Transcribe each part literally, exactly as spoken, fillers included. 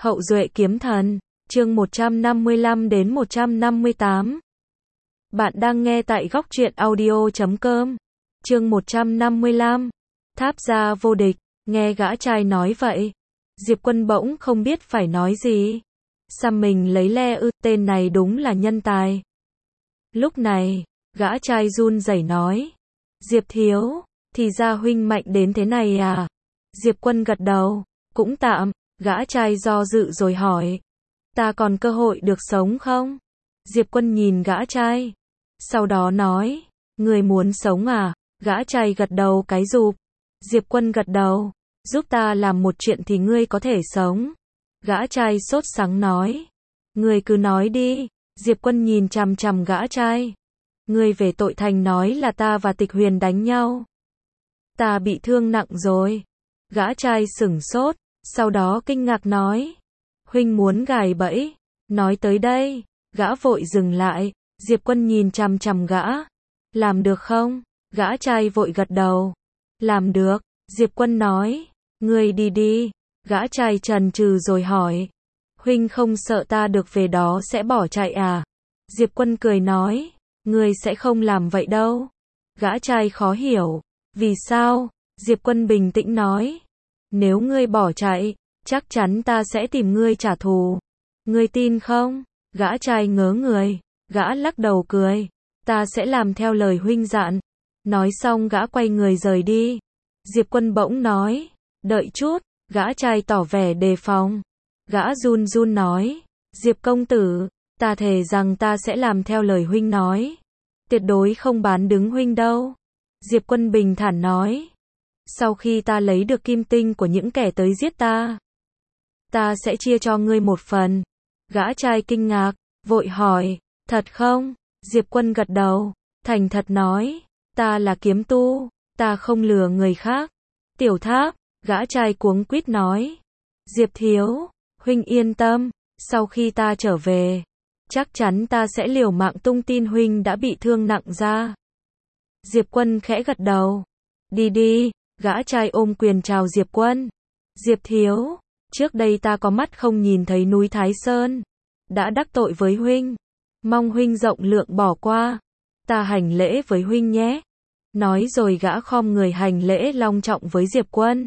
Hậu duệ kiếm thần, chương một trăm năm mươi lăm đến một trăm năm mươi tám. Bạn đang nghe tại góc truyện audio chấm com. Chương một trăm năm mươi lăm. Tháp gia vô địch, nghe gã trai nói vậy. Diệp Quân bỗng không biết phải nói gì. Xăm mình lấy le ư, tên này đúng là nhân tài. Lúc này, gã trai run rẩy nói. Diệp thiếu, thì ra huynh mạnh đến thế này à? Diệp Quân gật đầu, cũng tạm. Gã trai do dự rồi hỏi. Ta còn cơ hội được sống không? Diệp Quân nhìn gã trai. Sau đó nói. Người muốn sống à? Gã trai gật đầu cái rụp. Diệp Quân gật đầu. Giúp ta làm một chuyện thì ngươi có thể sống. Gã trai sốt sắng nói. Ngươi cứ nói đi. Diệp Quân nhìn chằm chằm gã trai. Ngươi về tội thành nói là ta và Tịch Huyền đánh nhau. Ta bị thương nặng rồi. Gã trai sửng sốt. Sau đó kinh ngạc nói. Huynh muốn gài bẫy. Nói tới đây, gã vội dừng lại. Diệp Quân nhìn chằm chằm gã. Làm được không? Gã trai vội gật đầu. Làm được. Diệp Quân nói. Ngươi đi đi. Gã trai chần chừ rồi hỏi. Huynh không sợ ta được về đó sẽ bỏ chạy à? Diệp Quân cười nói. Ngươi sẽ không làm vậy đâu. Gã trai khó hiểu. Vì sao? Diệp Quân bình tĩnh nói. Nếu ngươi bỏ chạy, chắc chắn ta sẽ tìm ngươi trả thù. Ngươi tin không? Gã trai ngớ người. Gã lắc đầu cười. Ta sẽ làm theo lời huynh dặn. Nói xong gã quay người rời đi. Diệp Quân bỗng nói. Đợi chút. Gã trai tỏ vẻ đề phòng. Gã run run nói. Diệp công tử, ta thề rằng ta sẽ làm theo lời huynh nói. Tuyệt đối không bán đứng huynh đâu. Diệp Quân bình thản nói. Sau khi ta lấy được kim tinh của những kẻ tới giết ta, ta sẽ chia cho ngươi một phần. Gã trai kinh ngạc, vội hỏi, thật không? Diệp Quân gật đầu, thành thật nói, ta là kiếm tu, ta không lừa người khác. Tiểu Tháp, gã trai cuống quýt nói, Diệp thiếu, huynh yên tâm, sau khi ta trở về, chắc chắn ta sẽ liều mạng tung tin huynh đã bị thương nặng ra. Diệp Quân khẽ gật đầu, đi đi. Gã trai ôm quyền chào Diệp Quân. Diệp thiếu, trước đây ta có mắt không nhìn thấy núi Thái Sơn, đã đắc tội với huynh, mong huynh rộng lượng bỏ qua. Ta hành lễ với huynh nhé. Nói rồi gã khom người hành lễ long trọng với Diệp Quân.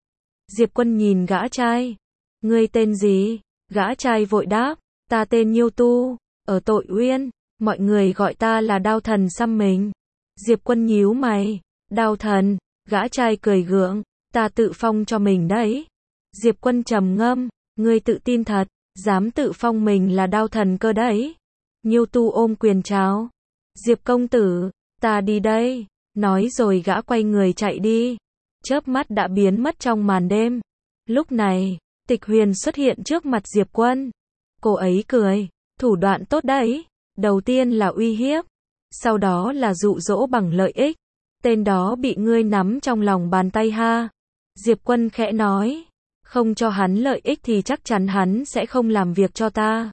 Diệp Quân nhìn gã trai. Ngươi tên gì? Gã trai vội đáp, ta tên Nhiêu Tu, ở Tội Uyên, mọi người gọi ta là Đao Thần xăm mình. Diệp Quân nhíu mày, Đao Thần. Gã trai cười gượng, ta tự phong cho mình đấy. Diệp Quân trầm ngâm, ngươi tự tin thật, dám tự phong mình là Đao Thần cơ đấy. Nhiêu Tu ôm quyền chào. Diệp công tử, ta đi đây. Nói rồi gã quay người chạy đi. Chớp mắt đã biến mất trong màn đêm. Lúc này, Tịch Huyền xuất hiện trước mặt Diệp Quân. Cô ấy cười, thủ đoạn tốt đấy. Đầu tiên là uy hiếp, sau đó là dụ dỗ bằng lợi ích. Tên đó bị ngươi nắm trong lòng bàn tay ha. Diệp Quân khẽ nói. Không cho hắn lợi ích thì chắc chắn hắn sẽ không làm việc cho ta.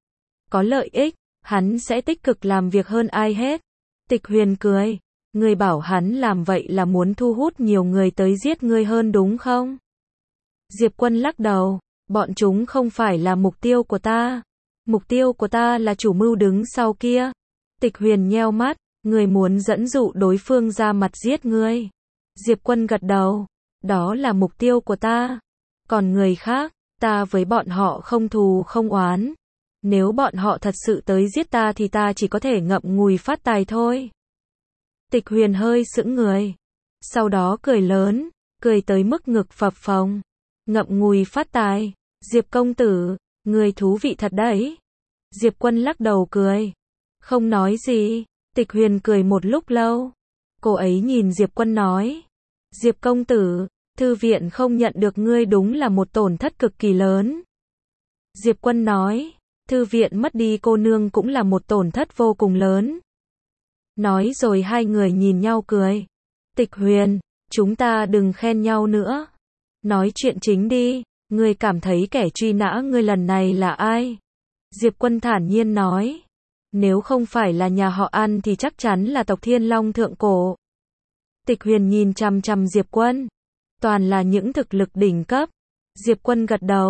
Có lợi ích, hắn sẽ tích cực làm việc hơn ai hết. Tịch Huyền cười. Ngươi bảo hắn làm vậy là muốn thu hút nhiều người tới giết ngươi hơn đúng không? Diệp Quân lắc đầu. Bọn chúng không phải là mục tiêu của ta. Mục tiêu của ta là chủ mưu đứng sau kia. Tịch Huyền nheo mắt. Ngươi muốn dẫn dụ đối phương ra mặt giết ngươi. Diệp Quân gật đầu. Đó là mục tiêu của ta. Còn người khác, ta với bọn họ không thù không oán. Nếu bọn họ thật sự tới giết ta thì ta chỉ có thể ngậm ngùi phát tài thôi. Tịch Huyền hơi sững người. Sau đó cười lớn, cười tới mức ngực phập phồng. Ngậm ngùi phát tài. Diệp công tử, ngươi thú vị thật đấy. Diệp Quân lắc đầu cười. Không nói gì. Tịch Huyền cười một lúc lâu. Cô ấy nhìn Diệp Quân nói. Diệp công tử, thư viện không nhận được ngươi đúng là một tổn thất cực kỳ lớn. Diệp Quân nói. Thư viện mất đi cô nương cũng là một tổn thất vô cùng lớn. Nói rồi hai người nhìn nhau cười. Tịch Huyền, chúng ta đừng khen nhau nữa. Nói chuyện chính đi. Ngươi cảm thấy kẻ truy nã ngươi lần này là ai? Diệp Quân thản nhiên nói. Nếu không phải là nhà họ An thì chắc chắn là tộc Thiên Long thượng cổ. Tịch Huyền nhìn chằm chằm Diệp Quân. Toàn là những thực lực đỉnh cấp. Diệp Quân gật đầu.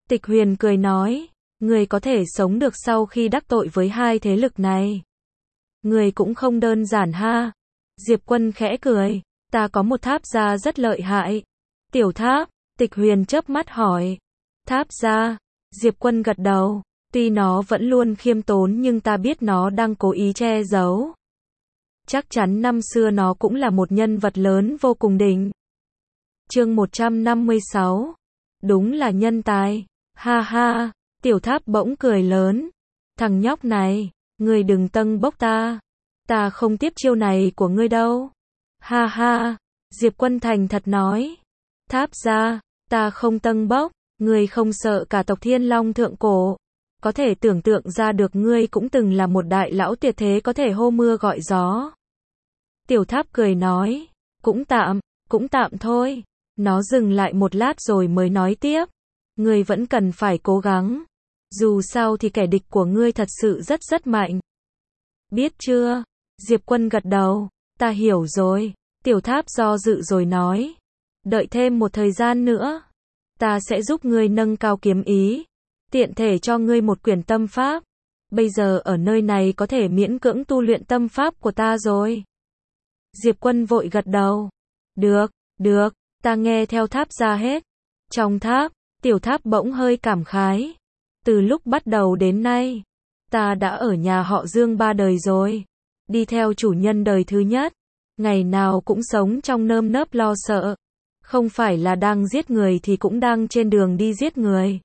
Tịch Huyền cười nói, người có thể sống được sau khi đắc tội với hai thế lực này. Người cũng không đơn giản ha. Diệp Quân khẽ cười, ta có một tháp gia rất lợi hại. Tiểu tháp, Tịch Huyền chớp mắt hỏi. Tháp gia, Diệp Quân gật đầu, tuy nó vẫn luôn khiêm tốn nhưng ta biết nó đang cố ý che giấu. Chắc chắn năm xưa nó cũng là một nhân vật lớn vô cùng đỉnh. Chương một trăm năm mươi sáu. Đúng là nhân tài. Ha ha, Tiểu Tháp bỗng cười lớn. Thằng nhóc này, ngươi đừng tâng bốc ta. Ta không tiếp chiêu này của ngươi đâu. Ha ha, Diệp Quân thành thật nói. Tháp gia, ta không tâng bốc, ngươi không sợ cả tộc Thiên Long thượng cổ. Có thể tưởng tượng ra được ngươi cũng từng là một đại lão tuyệt thế có thể hô mưa gọi gió. Tiểu Tháp cười nói, cũng tạm, cũng tạm thôi. Nó dừng lại một lát rồi mới nói tiếp. Ngươi vẫn cần phải cố gắng. Dù sao thì kẻ địch của ngươi thật sự rất rất mạnh. Biết chưa? Diệp Quân gật đầu, ta hiểu rồi. Tiểu Tháp do dự rồi nói. Đợi thêm một thời gian nữa. Ta sẽ giúp ngươi nâng cao kiếm ý. Tiện thể cho ngươi một quyển tâm pháp. Bây giờ ở nơi này có thể miễn cưỡng tu luyện tâm pháp của ta rồi. Diệp Quân vội gật đầu. Được, được, ta nghe theo Tháp gia hết. Trong tháp, Tiểu Tháp bỗng hơi cảm khái. Từ lúc bắt đầu đến nay, ta đã ở nhà họ Dương ba đời rồi. Đi theo chủ nhân đời thứ nhất. Ngày nào cũng sống trong nơm nớp lo sợ. Không phải là đang giết người thì cũng đang trên đường đi giết người.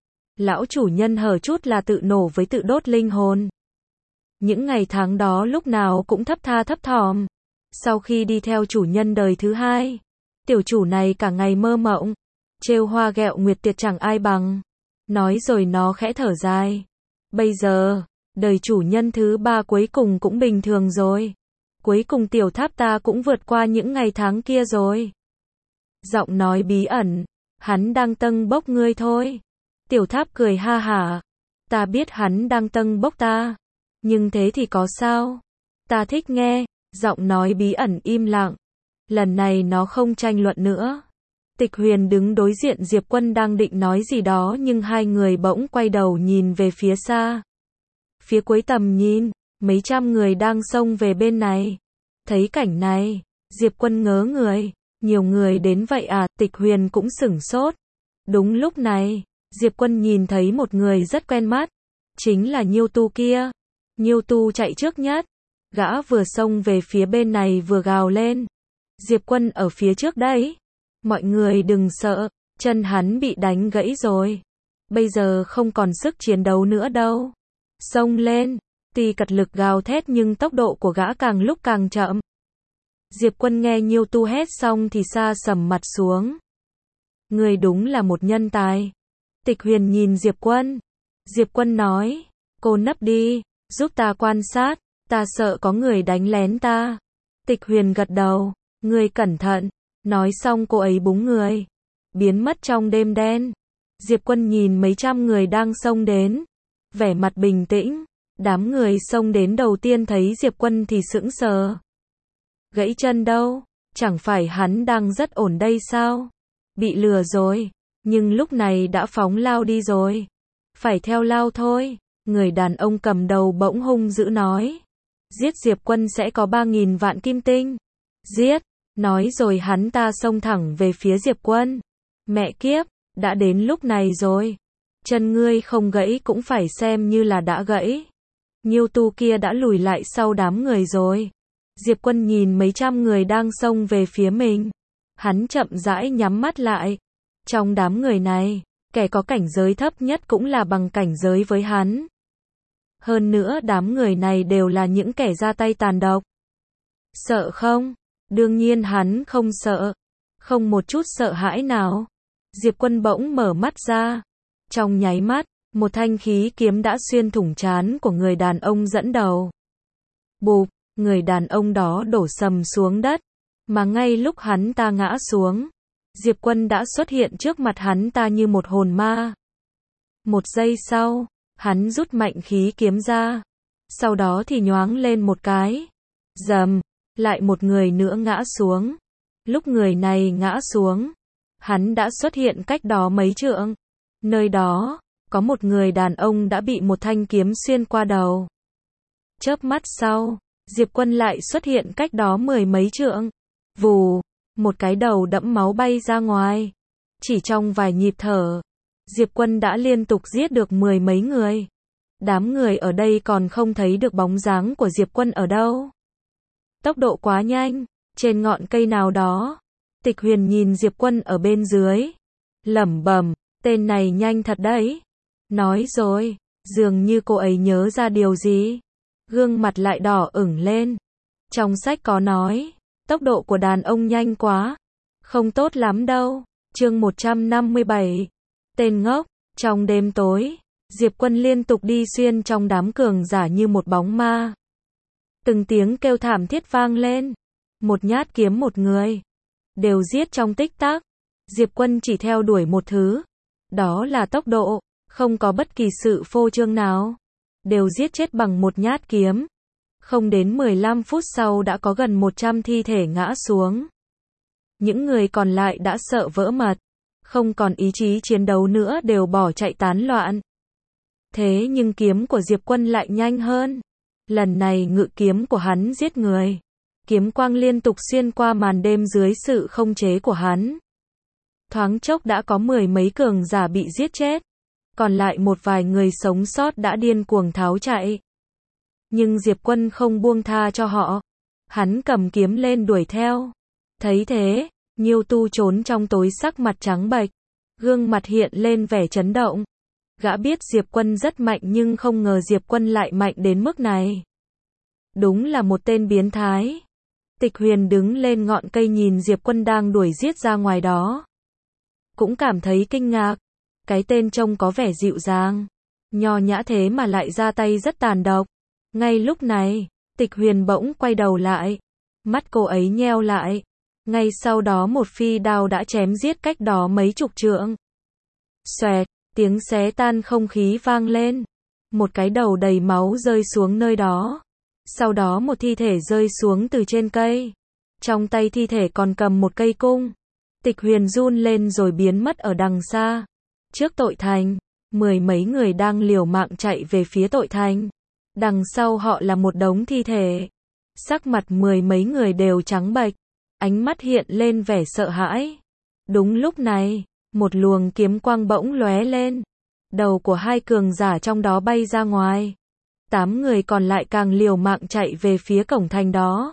Lão chủ nhân hở chút là tự nổ với tự đốt linh hồn. Những ngày tháng đó lúc nào cũng thấp tha thấp thỏm. Sau khi đi theo chủ nhân đời thứ hai, tiểu chủ này cả ngày mơ mộng. Trêu hoa ghẹo nguyệt tiệt chẳng ai bằng. Nói rồi nó khẽ thở dài. Bây giờ, đời chủ nhân thứ ba cuối cùng cũng bình thường rồi. Cuối cùng Tiểu Tháp ta cũng vượt qua những ngày tháng kia rồi. Giọng nói bí ẩn, hắn đang tâng bốc ngươi thôi. Tiểu Tháp cười ha hả. Ta biết hắn đang tâng bốc ta. Nhưng thế thì có sao? Ta thích nghe. Giọng nói bí ẩn im lặng. Lần này nó không tranh luận nữa. Tịch Huyền đứng đối diện Diệp Quân đang định nói gì đó nhưng hai người bỗng quay đầu nhìn về phía xa. Phía cuối tầm nhìn, mấy trăm người đang xông về bên này. Thấy cảnh này, Diệp Quân ngớ người. Nhiều người đến vậy à? Tịch Huyền cũng sửng sốt. Đúng lúc này, Diệp Quân nhìn thấy một người rất quen mắt. Chính là Nhiêu Tu kia. Nhiêu Tu chạy trước nhất. Gã vừa xông về phía bên này vừa gào lên. Diệp Quân ở phía trước đấy. Mọi người đừng sợ, chân hắn bị đánh gãy rồi. Bây giờ không còn sức chiến đấu nữa đâu. Xông lên, tuy cật lực gào thét nhưng tốc độ của gã càng lúc càng chậm. Diệp Quân nghe Nhiêu Tu hét xong thì sa sầm mặt xuống. Người đúng là một nhân tài. Tịch Huyền nhìn Diệp Quân. Diệp Quân nói, cô nấp đi, giúp ta quan sát, ta sợ có người đánh lén ta. Tịch Huyền gật đầu, ngươi cẩn thận. Nói xong cô ấy búng người, biến mất trong đêm đen. Diệp Quân nhìn mấy trăm người đang xông đến, vẻ mặt bình tĩnh. Đám người xông đến đầu tiên thấy Diệp Quân thì sững sờ. Gãy chân đâu? Chẳng phải hắn đang rất ổn đây sao? Bị lừa rồi, nhưng lúc này đã phóng lao đi rồi. Phải theo lao thôi. Người đàn ông cầm đầu bỗng hung dữ nói. Giết Diệp Quân sẽ có ba nghìn vạn kim tinh. Giết! Nói rồi hắn ta xông thẳng về phía Diệp Quân. Mẹ kiếp, đã đến lúc này rồi. Chân ngươi không gãy cũng phải xem như là đã gãy. Nhiêu Tu kia đã lùi lại sau đám người rồi. Diệp Quân nhìn mấy trăm người đang xông về phía mình. Hắn chậm rãi nhắm mắt lại. Trong đám người này, kẻ có cảnh giới thấp nhất cũng là bằng cảnh giới với hắn. Hơn nữa đám người này đều là những kẻ ra tay tàn độc. Sợ không? Đương nhiên hắn không sợ. Không một chút sợ hãi nào. Diệp Quân bỗng mở mắt ra. Trong nháy mắt, một thanh khí kiếm đã xuyên thủng trán của người đàn ông dẫn đầu. Bụp, người đàn ông đó đổ sầm xuống đất. Mà ngay lúc hắn ta ngã xuống, Diệp Quân đã xuất hiện trước mặt hắn ta như một hồn ma. Một giây sau, hắn rút mạnh khí kiếm ra. Sau đó thì nhoáng lên một cái. Rầm, lại một người nữa ngã xuống. Lúc người này ngã xuống, hắn đã xuất hiện cách đó mấy trượng. Nơi đó, có một người đàn ông đã bị một thanh kiếm xuyên qua đầu. Chớp mắt sau, Diệp Quân lại xuất hiện cách đó mười mấy trượng. Vù, một cái đầu đẫm máu bay ra ngoài. Chỉ trong vài nhịp thở, Diệp Quân đã liên tục giết được mười mấy người. Đám người ở đây còn không thấy được bóng dáng của Diệp Quân ở đâu. Tốc độ quá nhanh, trên ngọn cây nào đó. Tịch Huyền nhìn Diệp Quân ở bên dưới, lẩm bẩm, tên này nhanh thật đấy. Nói rồi, dường như cô ấy nhớ ra điều gì. Gương mặt lại đỏ ửng lên. Trong sách có nói, tốc độ của đàn ông nhanh quá. Không tốt lắm đâu. Chương một trăm năm mươi bảy. Tên ngốc. Trong đêm tối, Diệp Quân liên tục đi xuyên trong đám cường giả như một bóng ma. Từng tiếng kêu thảm thiết vang lên. Một nhát kiếm một người. Đều giết trong tích tắc. Diệp Quân chỉ theo đuổi một thứ. Đó là tốc độ. Không có bất kỳ sự phô trương nào. Đều giết chết bằng một nhát kiếm. Không đến mười lăm phút sau đã có gần một trăm thi thể ngã xuống. Những người còn lại đã sợ vỡ mật. Không còn ý chí chiến đấu nữa, đều bỏ chạy tán loạn. Thế nhưng kiếm của Diệp Quân lại nhanh hơn. Lần này ngự kiếm của hắn giết người. Kiếm quang liên tục xuyên qua màn đêm dưới sự không chế của hắn. Thoáng chốc đã có mười mấy cường giả bị giết chết. Còn lại một vài người sống sót đã điên cuồng tháo chạy. Nhưng Diệp Quân không buông tha cho họ. Hắn cầm kiếm lên đuổi theo. Thấy thế, Nhiêu Tu trốn trong tối sắc mặt trắng bệch. Gương mặt hiện lên vẻ chấn động. Gã biết Diệp Quân rất mạnh nhưng không ngờ Diệp Quân lại mạnh đến mức này. Đúng là một tên biến thái. Tịch Huyền đứng lên ngọn cây nhìn Diệp Quân đang đuổi giết ra ngoài đó. Cũng cảm thấy kinh ngạc. Cái tên trông có vẻ dịu dàng, nho nhã thế mà lại ra tay rất tàn độc. Ngay lúc này, Tịch Huyền bỗng quay đầu lại. Mắt cô ấy nheo lại. Ngay sau đó một phi đao đã chém giết cách đó mấy chục trượng. Xoẹt, tiếng xé tan không khí vang lên. Một cái đầu đầy máu rơi xuống nơi đó. Sau đó một thi thể rơi xuống từ trên cây. Trong tay thi thể còn cầm một cây cung. Tịch Huyền run lên rồi biến mất ở đằng xa. Trước tội thành, mười mấy người đang liều mạng chạy về phía tội thành. Đằng sau họ là một đống thi thể. Sắc mặt mười mấy người đều trắng bệch. Ánh mắt hiện lên vẻ sợ hãi. Đúng lúc này, một luồng kiếm quang bỗng lóe lên. Đầu của hai cường giả trong đó bay ra ngoài. Tám người còn lại càng liều mạng chạy về phía cổng thành đó.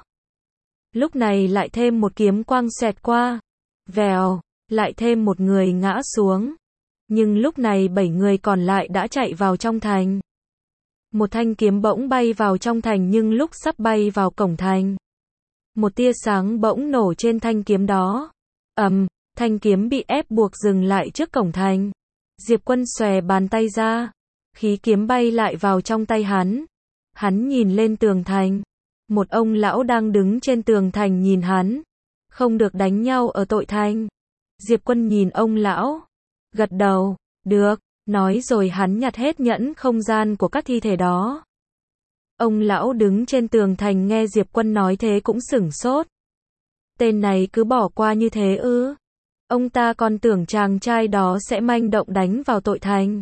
Lúc này lại thêm một kiếm quang xẹt qua. Vèo, lại thêm một người ngã xuống. Nhưng lúc này bảy người còn lại đã chạy vào trong thành. Một thanh kiếm bỗng bay vào trong thành nhưng lúc sắp bay vào cổng thành. Một tia sáng bỗng nổ trên thanh kiếm đó. Ầm, thanh kiếm bị ép buộc dừng lại trước cổng thành. Diệp Quân xòe bàn tay ra. Khí kiếm bay lại vào trong tay hắn. Hắn nhìn lên tường thành. Một ông lão đang đứng trên tường thành nhìn hắn. Không được đánh nhau ở tội thành. Diệp Quân nhìn ông lão. Gật đầu, được, nói rồi hắn nhặt hết nhẫn không gian của các thi thể đó. Ông lão đứng trên tường thành nghe Diệp Quân nói thế cũng sửng sốt. Tên này cứ bỏ qua như thế ư? Ông ta còn tưởng chàng trai đó sẽ manh động đánh vào tội thành.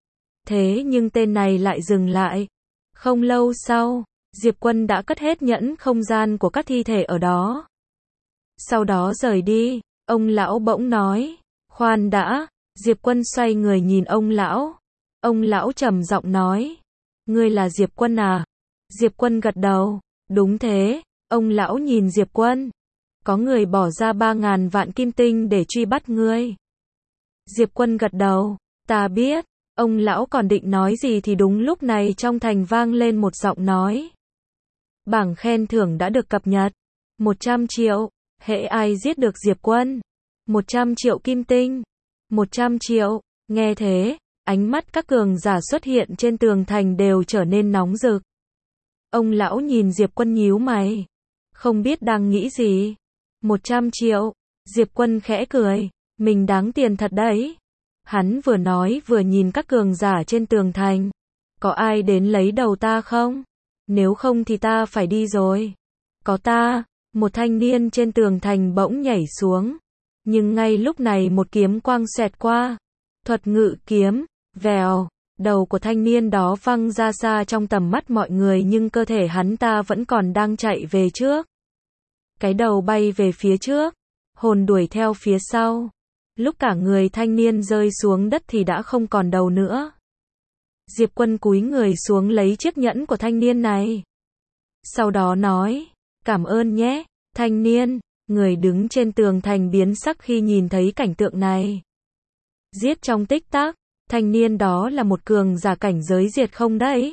Thế nhưng tên này lại dừng lại. Không lâu sau, Diệp Quân đã cất hết nhẫn không gian của các thi thể ở đó. Sau đó rời đi, ông lão bỗng nói, khoan đã. Diệp Quân xoay người nhìn ông lão. Ông lão trầm giọng nói, ngươi là Diệp Quân à? Diệp Quân gật đầu, đúng thế. Ông lão nhìn Diệp Quân. Có người bỏ ra ba ngàn vạn kim tinh để truy bắt ngươi. Diệp Quân gật đầu, ta biết. Ông lão còn định nói gì thì đúng lúc này trong thành vang lên một giọng nói. Bảng khen thưởng đã được cập nhật. một trăm triệu. Hễ ai giết được Diệp Quân. một trăm triệu kim tinh. một trăm triệu. Nghe thế, ánh mắt các cường giả xuất hiện trên tường thành đều trở nên nóng rực. Ông lão nhìn Diệp Quân nhíu mày. Không biết đang nghĩ gì. một trăm triệu. Diệp Quân khẽ cười. Mình đáng tiền thật đấy. Hắn vừa nói vừa nhìn các cường giả trên tường thành. Có ai đến lấy đầu ta không? Nếu không thì ta phải đi rồi. Có ta. Một thanh niên trên tường thành bỗng nhảy xuống. Nhưng ngay lúc này một kiếm quang xẹt qua. Thuật ngự kiếm, vèo, đầu của thanh niên đó văng ra xa trong tầm mắt mọi người nhưng cơ thể hắn ta vẫn còn đang chạy về trước. Cái đầu bay về phía trước, hồn đuổi theo phía sau. Lúc cả người thanh niên rơi xuống đất thì đã không còn đầu nữa. Diệp Quân cúi người xuống lấy chiếc nhẫn của thanh niên này. Sau đó nói, cảm ơn nhé, thanh niên. Người đứng trên tường thành biến sắc khi nhìn thấy cảnh tượng này. Giết trong tích tắc, thanh niên đó là một cường giả cảnh giới diệt không đấy.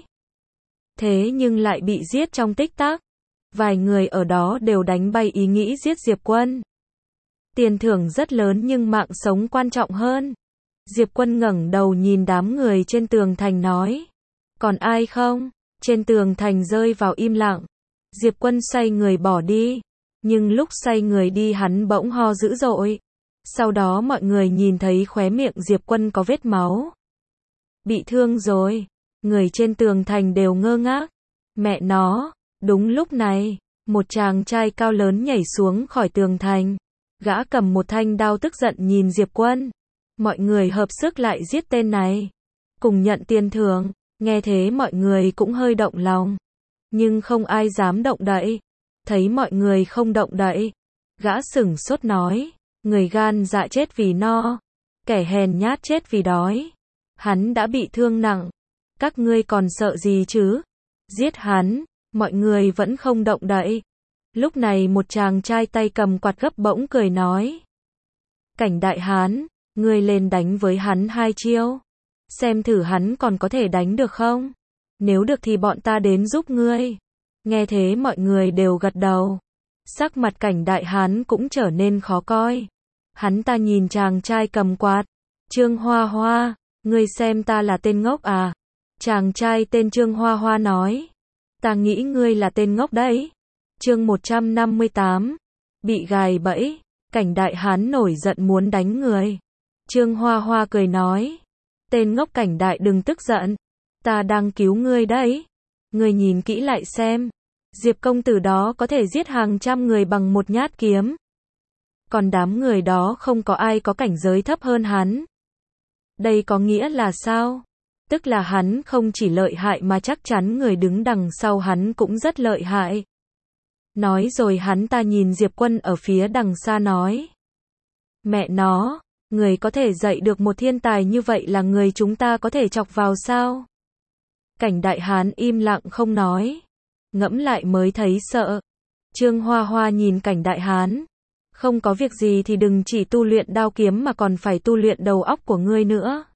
Thế nhưng lại bị giết trong tích tắc. Vài người ở đó đều đánh bay ý nghĩ giết Diệp Quân. Tiền thưởng rất lớn nhưng mạng sống quan trọng hơn. Diệp Quân ngẩng đầu nhìn đám người trên tường thành nói. Còn ai không? Trên tường thành rơi vào im lặng. Diệp Quân xoay người bỏ đi. Nhưng lúc xoay người đi hắn bỗng ho dữ dội. Sau đó mọi người nhìn thấy khóe miệng Diệp Quân có vết máu. Bị thương rồi. Người trên tường thành đều ngơ ngác. Mẹ nó, đúng lúc này, một chàng trai cao lớn nhảy xuống khỏi tường thành. Gã cầm một thanh đao tức giận nhìn Diệp Quân. Mọi người hợp sức lại giết tên này. Cùng nhận tiền thưởng. Nghe thế mọi người cũng hơi động lòng. Nhưng không ai dám động đậy. Thấy mọi người không động đậy. Gã sửng sốt nói. Người gan dạ chết vì no. Kẻ hèn nhát chết vì đói. Hắn đã bị thương nặng. Các ngươi còn sợ gì chứ? Giết hắn. Mọi người vẫn không động đậy. Lúc này một chàng trai tay cầm quạt gấp bỗng cười nói. Cảnh Đại Hán, ngươi lên đánh với hắn hai chiêu. Xem thử hắn còn có thể đánh được không? Nếu được thì bọn ta đến giúp ngươi. Nghe thế mọi người đều gật đầu. Sắc mặt Cảnh Đại Hán cũng trở nên khó coi. Hắn ta nhìn chàng trai cầm quạt. Trương Hoa Hoa, ngươi xem ta là tên ngốc à? Chàng trai tên Trương Hoa Hoa nói. Ta nghĩ ngươi là tên ngốc đấy. Chương một trăm năm mươi tám. Bị gài bẫy. Cảnh Đại Hán nổi giận muốn đánh người. Trương Hoa Hoa cười nói. Tên ngốc Cảnh Đại đừng tức giận. Ta đang cứu ngươi đấy. Ngươi nhìn kỹ lại xem. Diệp công tử đó có thể giết hàng trăm người bằng một nhát kiếm. Còn đám người đó không có ai có cảnh giới thấp hơn hắn. Đây có nghĩa là sao? Tức là hắn không chỉ lợi hại mà chắc chắn người đứng đằng sau hắn cũng rất lợi hại. Nói rồi hắn ta nhìn Diệp Quân ở phía đằng xa nói. Mẹ nó, người có thể dạy được một thiên tài như vậy là người chúng ta có thể chọc vào sao? Cảnh Đại Hán im lặng không nói. Ngẫm lại mới thấy sợ. Trương Hoa Hoa nhìn Cảnh Đại Hán. Không có việc gì thì đừng chỉ tu luyện đao kiếm mà còn phải tu luyện đầu óc của ngươi nữa.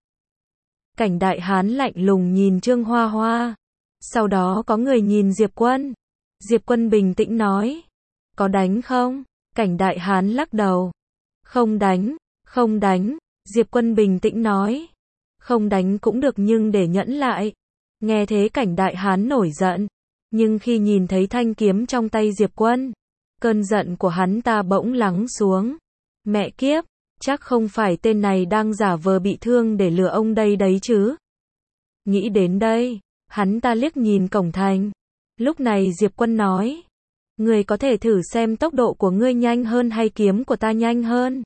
Cảnh Đại Hán lạnh lùng nhìn Trương Hoa Hoa. Sau đó có người nhìn Diệp Quân. Diệp Quân bình tĩnh nói. Có đánh không? Cảnh Đại Hán lắc đầu. Không đánh, không đánh. Diệp Quân bình tĩnh nói. Không đánh cũng được nhưng để nhẫn lại. Nghe thế Cảnh Đại Hán nổi giận. Nhưng khi nhìn thấy thanh kiếm trong tay Diệp Quân, cơn giận của hắn ta bỗng lắng xuống. Mẹ kiếp, chắc không phải tên này đang giả vờ bị thương để lừa ông đây đấy chứ. Nghĩ đến đây, hắn ta liếc nhìn cổng thành. Lúc này Diệp Quân nói. Ngươi có thể thử xem tốc độ của ngươi nhanh hơn hay kiếm của ta nhanh hơn.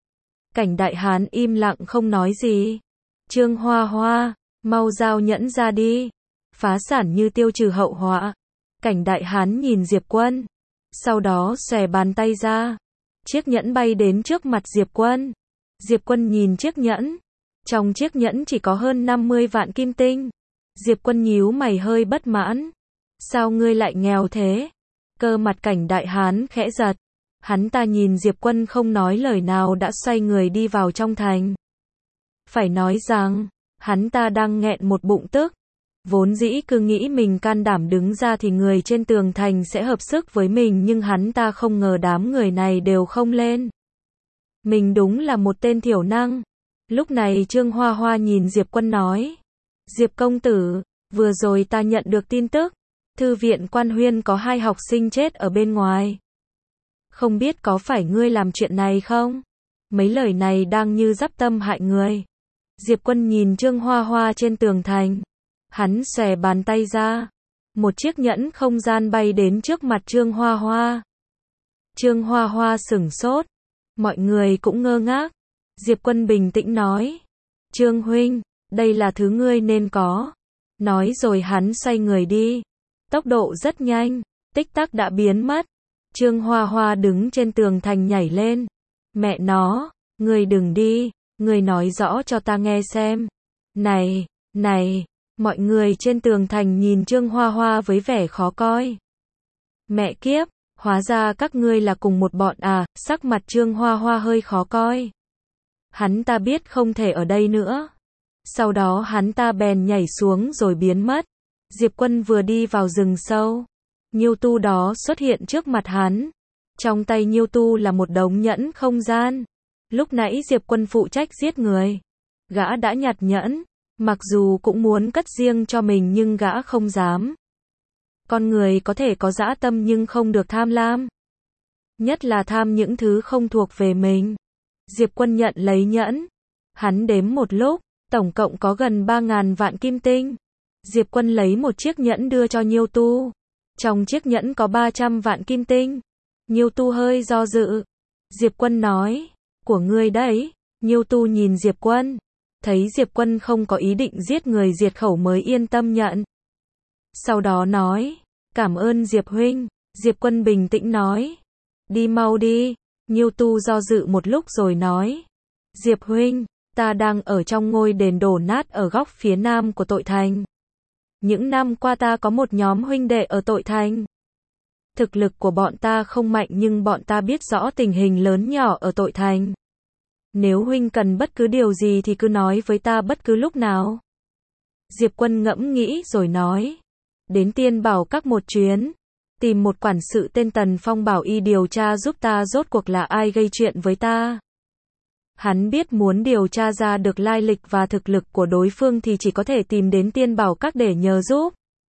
Cảnh Đại Hán im lặng không nói gì. Trương Hoa Hoa, mau giao nhẫn ra đi. Phá sản như tiêu trừ hậu họa. Cảnh Đại Hán nhìn Diệp Quân. Sau đó xòe bàn tay ra. Chiếc nhẫn bay đến trước mặt Diệp Quân. Diệp Quân nhìn chiếc nhẫn. Trong chiếc nhẫn chỉ có hơn năm mươi vạn kim tinh. Diệp Quân nhíu mày hơi bất mãn. Sao ngươi lại nghèo thế? Cơ mặt Cảnh Đại Hán khẽ giật. Hắn ta nhìn Diệp Quân không nói lời nào đã xoay người đi vào trong thành. Phải nói rằng, hắn ta đang nghẹn một bụng tức. Vốn dĩ cứ nghĩ mình can đảm đứng ra thì người trên tường thành sẽ hợp sức với mình nhưng hắn ta không ngờ đám người này đều không lên. Mình đúng là một tên thiểu năng. Lúc này Trương Hoa Hoa nhìn Diệp Quân nói. Diệp công tử, vừa rồi ta nhận được tin tức. Thư viện Quan Huyên có hai học sinh chết ở bên ngoài. Không biết có phải ngươi làm chuyện này không? Mấy lời này đang như dắp tâm hại người. Diệp Quân nhìn Trương Hoa Hoa trên tường thành. Hắn xòe bàn tay ra. Một chiếc nhẫn không gian bay đến trước mặt Trương Hoa Hoa. Trương Hoa Hoa sửng sốt. Mọi người cũng ngơ ngác. Diệp Quân bình tĩnh nói. Trương huynh, đây là thứ ngươi nên có. Nói rồi hắn xoay người đi. Tốc độ rất nhanh, tích tắc đã biến mất. Trương Hoa Hoa đứng trên tường thành nhảy lên. Mẹ nó, ngươi đừng đi, ngươi nói rõ cho ta nghe xem. Này, này, mọi người trên tường thành nhìn Trương Hoa Hoa với vẻ khó coi. Mẹ kiếp, hóa ra các ngươi là cùng một bọn à, sắc mặt Trương Hoa Hoa hơi khó coi. Hắn ta biết không thể ở đây nữa. Sau đó hắn ta bèn nhảy xuống rồi biến mất. Diệp Quân vừa đi vào rừng sâu. Nhiêu tu đó xuất hiện trước mặt hắn. Trong tay Nhiêu tu là một đống nhẫn không gian. Lúc nãy Diệp Quân phụ trách giết người. Gã đã nhặt nhẫn. Mặc dù cũng muốn cất riêng cho mình nhưng gã không dám. Con người có thể có dã tâm nhưng không được tham lam. Nhất là tham những thứ không thuộc về mình. Diệp Quân nhận lấy nhẫn. Hắn đếm một lúc, tổng cộng có gần ba ngàn vạn kim tinh. Diệp Quân lấy một chiếc nhẫn đưa cho Nhiêu tu. Trong chiếc nhẫn có ba trăm vạn kim tinh. Nhiêu tu hơi do dự. Diệp Quân nói, của ngươi đấy. Nhiêu tu nhìn Diệp Quân. Thấy Diệp Quân không có ý định giết người diệt khẩu mới yên tâm nhận. Sau đó nói, cảm ơn Diệp huynh. Diệp Quân bình tĩnh nói, đi mau đi. Nhiêu tu do dự một lúc rồi nói, Diệp huynh, ta đang ở trong ngôi đền đổ nát ở góc phía nam của Tội Thành. Những năm qua ta có một nhóm huynh đệ ở Tội Thành. Thực lực của bọn ta không mạnh nhưng bọn ta biết rõ tình hình lớn nhỏ ở Tội Thành. Nếu huynh cần bất cứ điều gì thì cứ nói với ta bất cứ lúc nào. Diệp Quân ngẫm nghĩ rồi nói, đến Tiên Bảo Các một chuyến. Tìm một quản sự tên Tần Phong bảo y điều tra giúp ta rốt cuộc là ai gây chuyện với ta. Hắn biết muốn điều tra ra được lai lịch và thực lực của đối phương thì chỉ có thể tìm đến Tiên Bảo Các để nhờ giúp.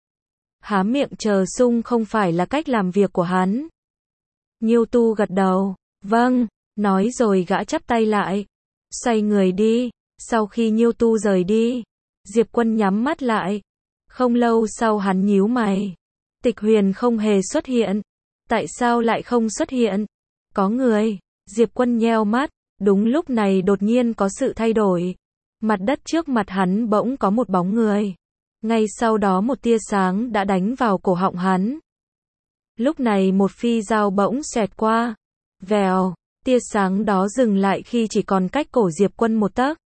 Há miệng chờ sung không phải là cách làm việc của hắn. Nhiêu tu gật đầu, vâng, nói rồi gã chắp tay lại. Xoay người đi, sau khi Nhiêu tu rời đi, Diệp Quân nhắm mắt lại. Không lâu sau hắn nhíu mày. Tịch Huyền không hề xuất hiện. Tại sao lại không xuất hiện? Có người. Diệp Quân nheo mắt. Đúng lúc này đột nhiên có sự thay đổi. Mặt đất trước mặt hắn bỗng có một bóng người. Ngay sau đó một tia sáng đã đánh vào cổ họng hắn. Lúc này một phi dao bỗng xẹt qua. Vèo, tia sáng đó dừng lại khi chỉ còn cách cổ Diệp Quân một tấc.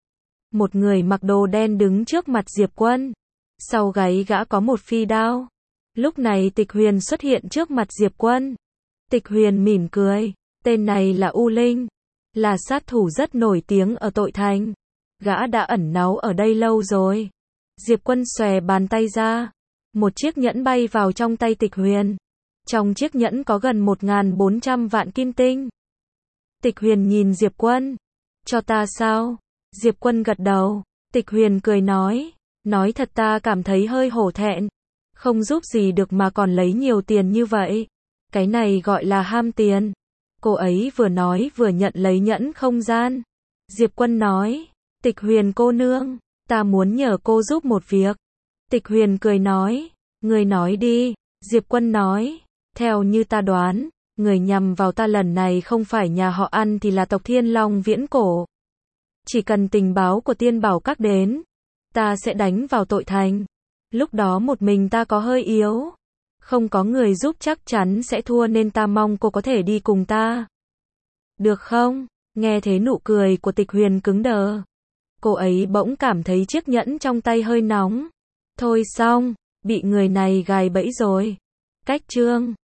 Một người mặc đồ đen đứng trước mặt Diệp Quân. Sau gáy gã có một phi đao. Lúc này Tịch Huyền xuất hiện trước mặt Diệp Quân. Tịch Huyền mỉm cười. Tên này là U Linh. Là sát thủ rất nổi tiếng ở Tội Thành. Gã đã ẩn náu ở đây lâu rồi. Diệp Quân xòe bàn tay ra. Một chiếc nhẫn bay vào trong tay Tịch Huyền. Trong chiếc nhẫn có gần một nghìn bốn trăm vạn kim tinh. Tịch Huyền nhìn Diệp Quân. Cho ta sao? Diệp Quân gật đầu. Tịch Huyền cười nói. Nói thật ta cảm thấy hơi hổ thẹn. Không giúp gì được mà còn lấy nhiều tiền như vậy. Cái này gọi là ham tiền. Cô ấy vừa nói vừa nhận lấy nhẫn không gian. Diệp Quân nói. Tịch Huyền cô nương. Ta muốn nhờ cô giúp một việc. Tịch Huyền cười nói. Người nói đi. Diệp Quân nói. Theo như ta đoán, người nhằm vào ta lần này không phải nhà họ Ăn thì là tộc Thiên Long viễn cổ. Chỉ cần tình báo của Tiên Bảo Các đến, ta sẽ đánh vào Tội Thành. Lúc đó một mình ta có hơi yếu. Không có người giúp chắc chắn sẽ thua nên ta mong cô có thể đi cùng ta. Được không? Nghe thế nụ cười của Tịch Huyền cứng đờ. Cô ấy bỗng cảm thấy chiếc nhẫn trong tay hơi nóng. Thôi xong, bị người này gài bẫy rồi. Cách chương